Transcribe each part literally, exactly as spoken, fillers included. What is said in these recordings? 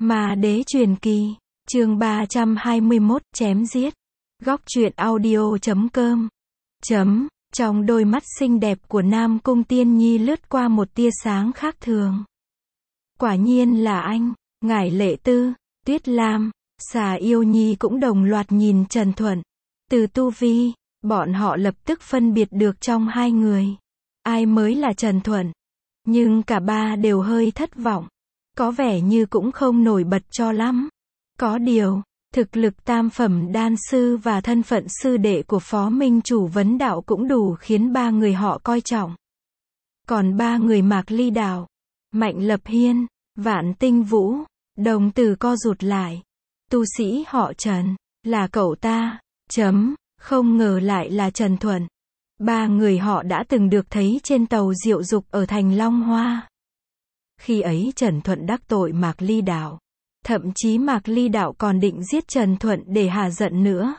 Ma đế truyền kỳ, chương ba trăm hai mươi mốt, chém giết. Góc truyện audio chấm com. Chấm, trong đôi mắt xinh đẹp của Nam Cung Tiên Nhi lướt qua một tia sáng khác thường. Quả nhiên là anh, Ngải Lệ Tư, Tuyết Lam, Xà Yêu Nhi cũng đồng loạt nhìn Trần Thuận. Từ tu vi, bọn họ lập tức phân biệt được trong hai người, ai mới là Trần Thuận. Nhưng cả ba đều hơi thất vọng. Có vẻ như cũng không nổi bật cho lắm. Có điều, thực lực tam phẩm đan sư và thân phận sư đệ của Phó Minh Chủ vấn đạo cũng đủ khiến ba người họ coi trọng. Còn ba người Mạc Ly Đào, Mạnh Lập Hiên, Vạn Tinh Vũ, đồng tử co rụt lại. Tu sĩ họ Trần, là cậu ta, chấm, không ngờ lại là Trần Thuận. Ba người họ đã từng được thấy trên tàu Diệu Dục ở thành Long Hoa. Khi ấy Trần Thuận đắc tội Mạc Ly Đạo. Thậm chí Mạc Ly Đạo còn định giết Trần Thuận để hạ giận nữa.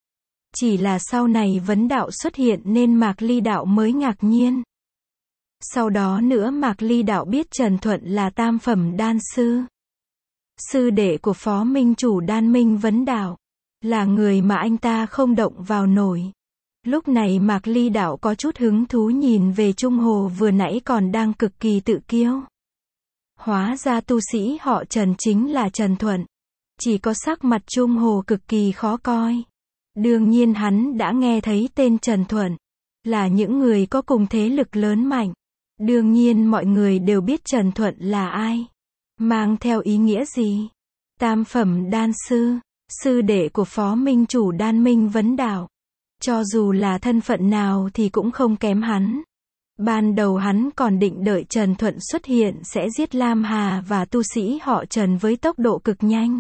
Chỉ là sau này vấn đạo xuất hiện nên Mạc Ly Đạo mới ngạc nhiên. Sau đó nữa Mạc Ly Đạo biết Trần Thuận là tam phẩm đan sư. Sư đệ của Phó Minh Chủ Đan Minh Vấn Đạo. Là người mà anh ta không động vào nổi. Lúc này Mạc Ly Đạo có chút hứng thú nhìn về Trung Hồ vừa nãy còn đang cực kỳ tự kiêu. Hóa ra tu sĩ họ Trần chính là Trần Thuận. Chỉ có sắc mặt Trung Hồ cực kỳ khó coi. Đương nhiên hắn đã nghe thấy tên Trần Thuận. Là những người có cùng thế lực lớn mạnh. Đương nhiên mọi người đều biết Trần Thuận là ai. Mang theo ý nghĩa gì? Tam phẩm đan sư. Sư đệ của Phó Minh Chủ Đan Minh Vấn Đạo. Cho dù là thân phận nào thì cũng không kém hắn. Ban đầu hắn còn định đợi Trần Thuận xuất hiện sẽ giết Lam Hà và tu sĩ họ Trần với tốc độ cực nhanh.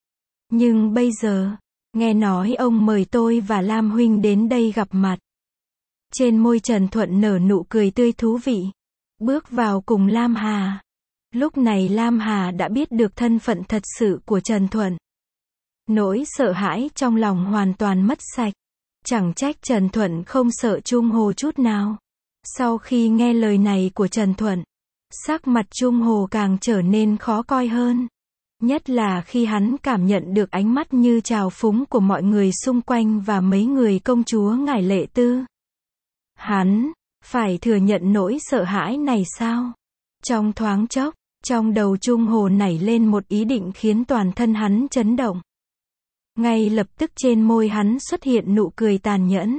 Nhưng bây giờ, nghe nói ông mời tôi và Lam Huynh đến đây gặp mặt. Trên môi Trần Thuận nở nụ cười tươi thú vị. Bước vào cùng Lam Hà. Lúc này Lam Hà đã biết được thân phận thật sự của Trần Thuận. Nỗi sợ hãi trong lòng hoàn toàn mất sạch. Chẳng trách Trần Thuận không sợ Trung Hồ chút nào. Sau khi nghe lời này của Trần Thuận, sắc mặt Trung Hồ càng trở nên khó coi hơn. Nhất là khi hắn cảm nhận được ánh mắt như trào phúng của mọi người xung quanh và mấy người công chúa Ngải Lệ Tư. Hắn, phải thừa nhận nỗi sợ hãi này sao? Trong thoáng chốc, trong đầu Trung Hồ nảy lên một ý định khiến toàn thân hắn chấn động. Ngay lập tức trên môi hắn xuất hiện nụ cười tàn nhẫn.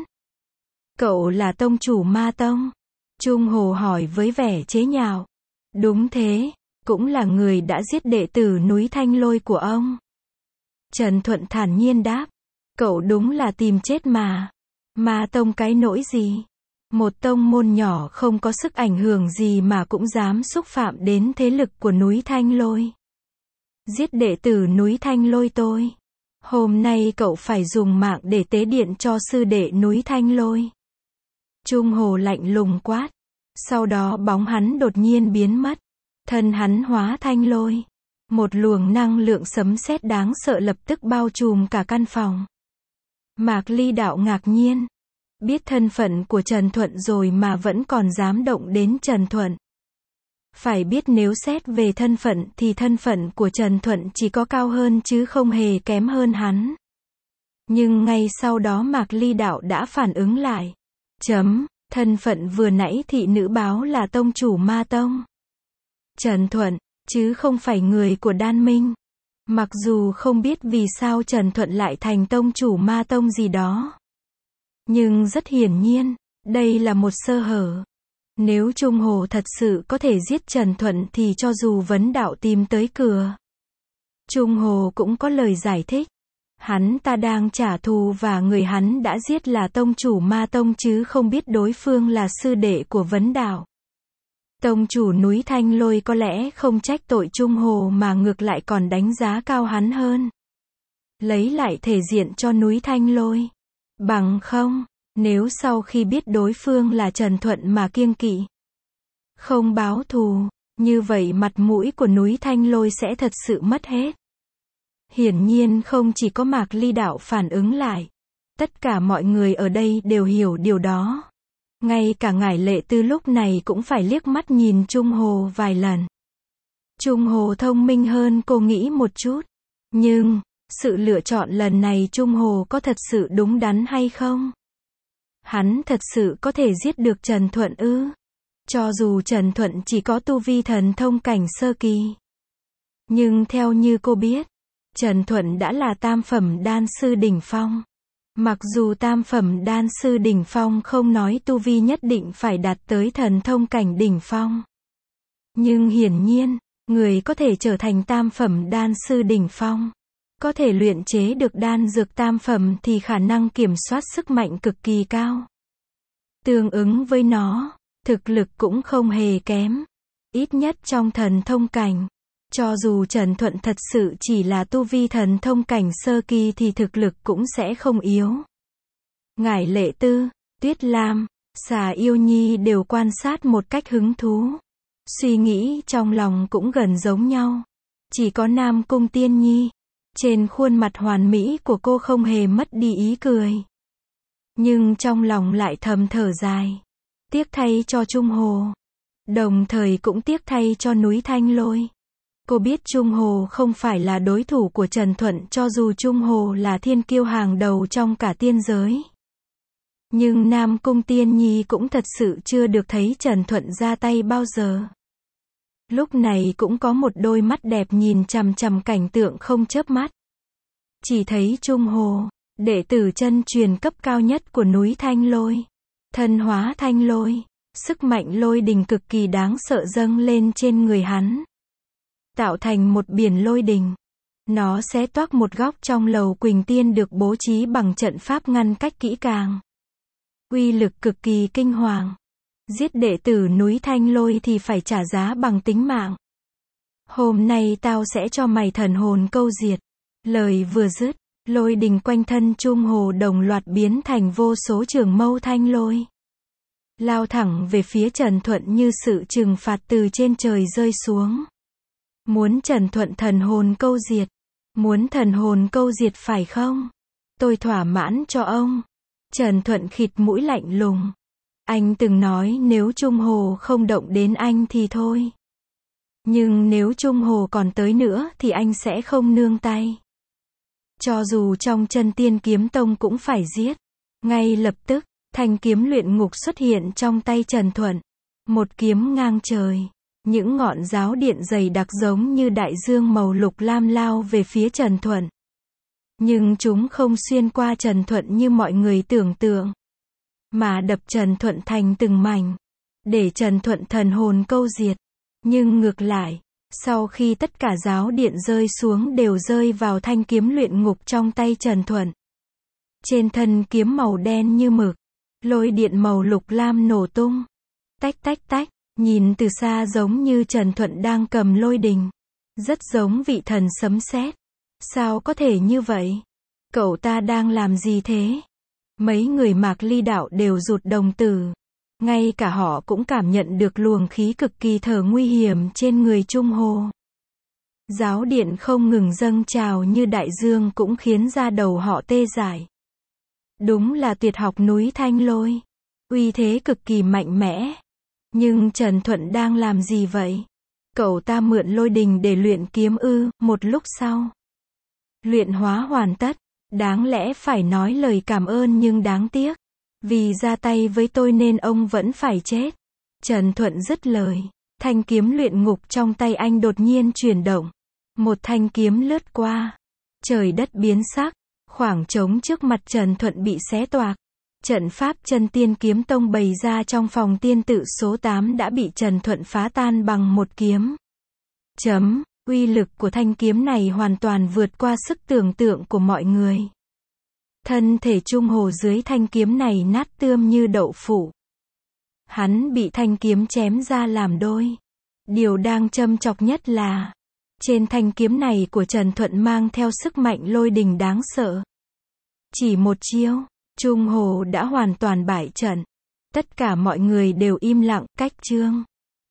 Cậu là tông chủ Ma Tông? Trung Hồ hỏi với vẻ chế nhạo. Đúng thế, cũng là người đã giết đệ tử núi Thanh Lôi của ông. Trần Thuận thản nhiên đáp. Cậu đúng là tìm chết mà. Ma Tông cái nỗi gì? Một tông môn nhỏ không có sức ảnh hưởng gì mà cũng dám xúc phạm đến thế lực của núi Thanh Lôi. Giết đệ tử núi Thanh Lôi tôi. Hôm nay cậu phải dùng mạng để tế điện cho sư đệ núi Thanh Lôi. Trung Hồ lạnh lùng quát. Sau đó bóng hắn đột nhiên biến mất. Thân hắn hóa thanh lôi. Một luồng năng lượng sấm sét đáng sợ lập tức bao trùm cả căn phòng. Mạc Ly Đạo ngạc nhiên. Biết thân phận của Trần Thuận rồi mà vẫn còn dám động đến Trần Thuận. Phải biết nếu xét về thân phận thì thân phận của Trần Thuận chỉ có cao hơn chứ không hề kém hơn hắn. Nhưng ngay sau đó Mạc Ly Đạo đã phản ứng lại. Chấm, thân phận vừa nãy thị nữ báo là tông chủ Ma Tông. Trần Thuận, chứ không phải người của Đan Minh. Mặc dù không biết vì sao Trần Thuận lại thành tông chủ Ma Tông gì đó. Nhưng rất hiển nhiên, đây là một sơ hở. Nếu Trung Hồ thật sự có thể giết Trần Thuận thì cho dù vấn đạo tìm tới cửa, Trung Hồ cũng có lời giải thích. Hắn ta đang trả thù và người hắn đã giết là tông chủ Ma Tông chứ không biết đối phương là sư đệ của vấn đạo. Tông chủ núi Thanh Lôi có lẽ không trách tội Trung Hồ mà ngược lại còn đánh giá cao hắn hơn. Lấy lại thể diện cho núi Thanh Lôi. Bằng không, nếu sau khi biết đối phương là Trần Thuận mà kiêng kỵ, không báo thù, như vậy mặt mũi của núi Thanh Lôi sẽ thật sự mất hết. Hiển nhiên không chỉ có Mạc Ly Đạo phản ứng lại. Tất cả mọi người ở đây đều hiểu điều đó. Ngay cả Ngải Lệ Tư lúc này cũng phải liếc mắt nhìn Trung Hồ vài lần. Trung Hồ thông minh hơn cô nghĩ một chút. Nhưng, sự lựa chọn lần này Trung Hồ có thật sự đúng đắn hay không? Hắn thật sự có thể giết được Trần Thuận ư? Cho dù Trần Thuận chỉ có tu vi thần thông cảnh sơ kỳ. Nhưng theo như cô biết, Trần Thuận đã là tam phẩm đan sư đỉnh phong. Mặc dù tam phẩm đan sư đỉnh phong không nói tu vi nhất định phải đạt tới thần thông cảnh đỉnh phong. Nhưng hiển nhiên, người có thể trở thành tam phẩm đan sư đỉnh phong, có thể luyện chế được đan dược tam phẩm thì khả năng kiểm soát sức mạnh cực kỳ cao. Tương ứng với nó, thực lực cũng không hề kém. Ít nhất trong thần thông cảnh. Cho dù Trần Thuận thật sự chỉ là tu vi thần thông cảnh sơ kỳ thì thực lực cũng sẽ không yếu. Ngải Lệ Tư, Tuyết Lam, Xà Yêu Nhi đều quan sát một cách hứng thú. Suy nghĩ trong lòng cũng gần giống nhau. Chỉ có Nam Cung Tiên Nhi, trên khuôn mặt hoàn mỹ của cô không hề mất đi ý cười. Nhưng trong lòng lại thầm thở dài. Tiếc thay cho Trung Hồ. Đồng thời cũng tiếc thay cho núi Thanh Lôi. Cô biết Trung Hồ không phải là đối thủ của Trần Thuận cho dù Trung Hồ là thiên kiêu hàng đầu trong cả tiên giới. Nhưng Nam Cung Tiên Nhi cũng thật sự chưa được thấy Trần Thuận ra tay bao giờ. Lúc này cũng có một đôi mắt đẹp nhìn chằm chằm cảnh tượng không chớp mắt. Chỉ thấy Trung Hồ, đệ tử chân truyền cấp cao nhất của núi Thanh Lôi. Thân hóa thanh lôi, sức mạnh lôi đình cực kỳ đáng sợ dâng lên trên người hắn. Tạo thành một biển lôi đình. Nó xé toác một góc trong lầu Quỳnh Tiên được bố trí bằng trận pháp ngăn cách kỹ càng. Uy lực cực kỳ kinh hoàng. Giết đệ tử núi Thanh Lôi thì phải trả giá bằng tính mạng. Hôm nay tao sẽ cho mày thần hồn câu diệt. Lời vừa dứt, lôi đình quanh thân Trung Hồ đồng loạt biến thành vô số trường mâu thanh lôi. Lao thẳng về phía Trần Thuận như sự trừng phạt từ trên trời rơi xuống. Muốn Trần Thuận thần hồn câu diệt. Muốn thần hồn câu diệt phải không? Tôi thỏa mãn cho ông. Trần Thuận khịt mũi lạnh lùng. Anh từng nói nếu Trung Hồ không động đến anh thì thôi. Nhưng nếu Trung Hồ còn tới nữa thì anh sẽ không nương tay. Cho dù trong Chân Tiên Kiếm Tông cũng phải giết. Ngay lập tức, thanh kiếm luyện ngục xuất hiện trong tay Trần Thuận. Một kiếm ngang trời. Những ngọn giáo điện dày đặc giống như đại dương màu lục lam lao về phía Trần Thuận. Nhưng chúng không xuyên qua Trần Thuận như mọi người tưởng tượng. Mà đập Trần Thuận thành từng mảnh. Để Trần Thuận thần hồn câu diệt. Nhưng ngược lại, sau khi tất cả giáo điện rơi xuống đều rơi vào thanh kiếm luyện ngục trong tay Trần Thuận. Trên thân kiếm màu đen như mực, lôi điện màu lục lam nổ tung. Tách tách tách, nhìn từ xa giống như Trần Thuận đang cầm lôi đình. Rất giống vị thần sấm sét. Sao có thể như vậy? Cậu ta đang làm gì thế? Mấy người Mạc Ly đạo đều rụt đồng tử. Ngay cả họ cũng cảm nhận được luồng khí cực kỳ thở nguy hiểm trên người Trung Hồ. Giáo điện không ngừng dâng trào như đại dương cũng khiến da đầu họ tê dại. Đúng là tuyệt học núi Thanh Lôi. Uy thế cực kỳ mạnh mẽ. Nhưng Trần Thuận đang làm gì vậy? Cậu ta mượn lôi đình để luyện kiếm ư? Một lúc sau, luyện hóa hoàn tất. Đáng lẽ phải nói lời cảm ơn nhưng đáng tiếc. Vì ra tay với tôi nên ông vẫn phải chết. Trần Thuận dứt lời. Thanh kiếm luyện ngục trong tay anh đột nhiên chuyển động. Một thanh kiếm lướt qua. Trời đất biến sắc. Khoảng trống trước mặt Trần Thuận bị xé toạc. Trận pháp Chân Tiên Kiếm Tông bày ra trong phòng tiên tự số tám đã bị Trần Thuận phá tan bằng một kiếm. Chấm. Uy lực của thanh kiếm này hoàn toàn vượt qua sức tưởng tượng của mọi người. Thân thể Trung Hồ dưới thanh kiếm này nát tươm như đậu phụ. Hắn bị thanh kiếm chém ra làm đôi. Điều đang châm chọc nhất là, trên thanh kiếm này của Trần Thuận mang theo sức mạnh lôi đình đáng sợ. Chỉ một chiêu, Trung Hồ đã hoàn toàn bại trận. Tất cả mọi người đều im lặng, cách chương.